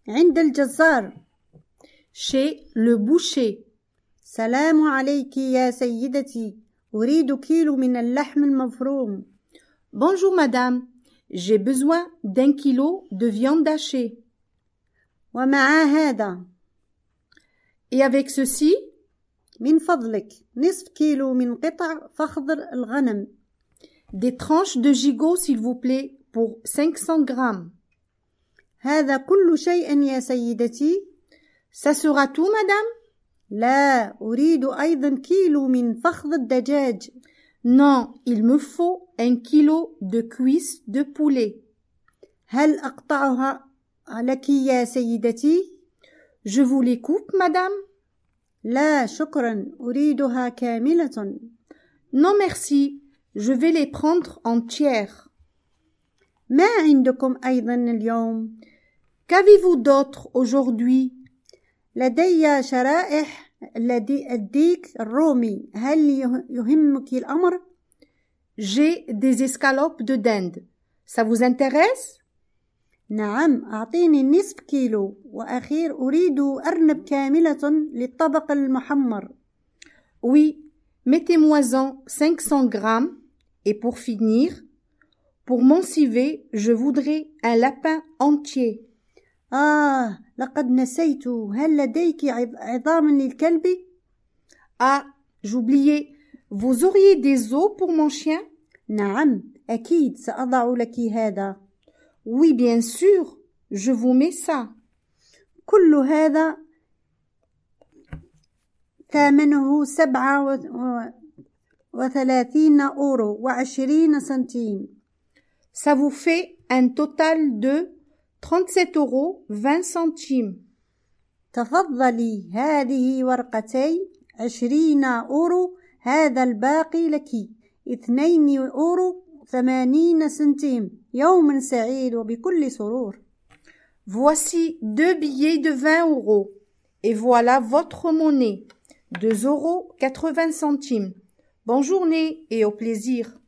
عند الجزار. Chez le boucher. سلام عليك يا سيدتي. أريد كيلو من اللحم المفروم. Bonjour madame, j'ai besoin d'1 kilo de viande hachée. ومع هذا. Et avec ceci, من فضلك نصف كيلو من قطع فخذ الغنم. des tranches de gigot s'il vous plaît pour 500 grammes. هذا كل شيء يا سيدتي. Ça sera tout madame? لا، أريد أيضا كيلو من فخذ الدجاج. Non, il me faut 1 kilo de cuisses de poulet. هل أقطعها لك يا سيدتي؟ Je vous les coupe madame? لا شكرا، أريدها كاملة. Non merci, je vais les prendre en tiers. ما عندكم أيضا اليوم؟ Qu'avez-vous d'autre aujourd'hui? لدي شرائح الديك الرومي، هل يهمك الأمر؟ J'ai des escalopes de dinde. Ça vous intéresse? نعم، أعطيني نصف كيلو. وأخير أريد أرنب كاملة للطبق المحمر. Oui, mettez-moi-en 500 grammes. Et pour finir, pour mon civet, je voudrais un lapin entier. لقد نسيت. هل لديك عظام للكلب؟ Ah, j'oubliais. Vous auriez des os pour mon chien? نعم، أكيد سأضع لك هذا. Oui, bien sûr. Je vous mets ça. كل هذا ثمنه 37 أورو و20 سنتيم. Ça vous fait un total de 37 euros 20 centimes. تفضلي، هذه ورقتي 20 أورو. هذا الباقي لك 2 أورو 80 سنتيم. يوم سعيد وبكل سرور. Voici 2 billets de 20 euros. Et voilà votre monnaie. 2 euros 80 centimes. Bonne journée et au plaisir.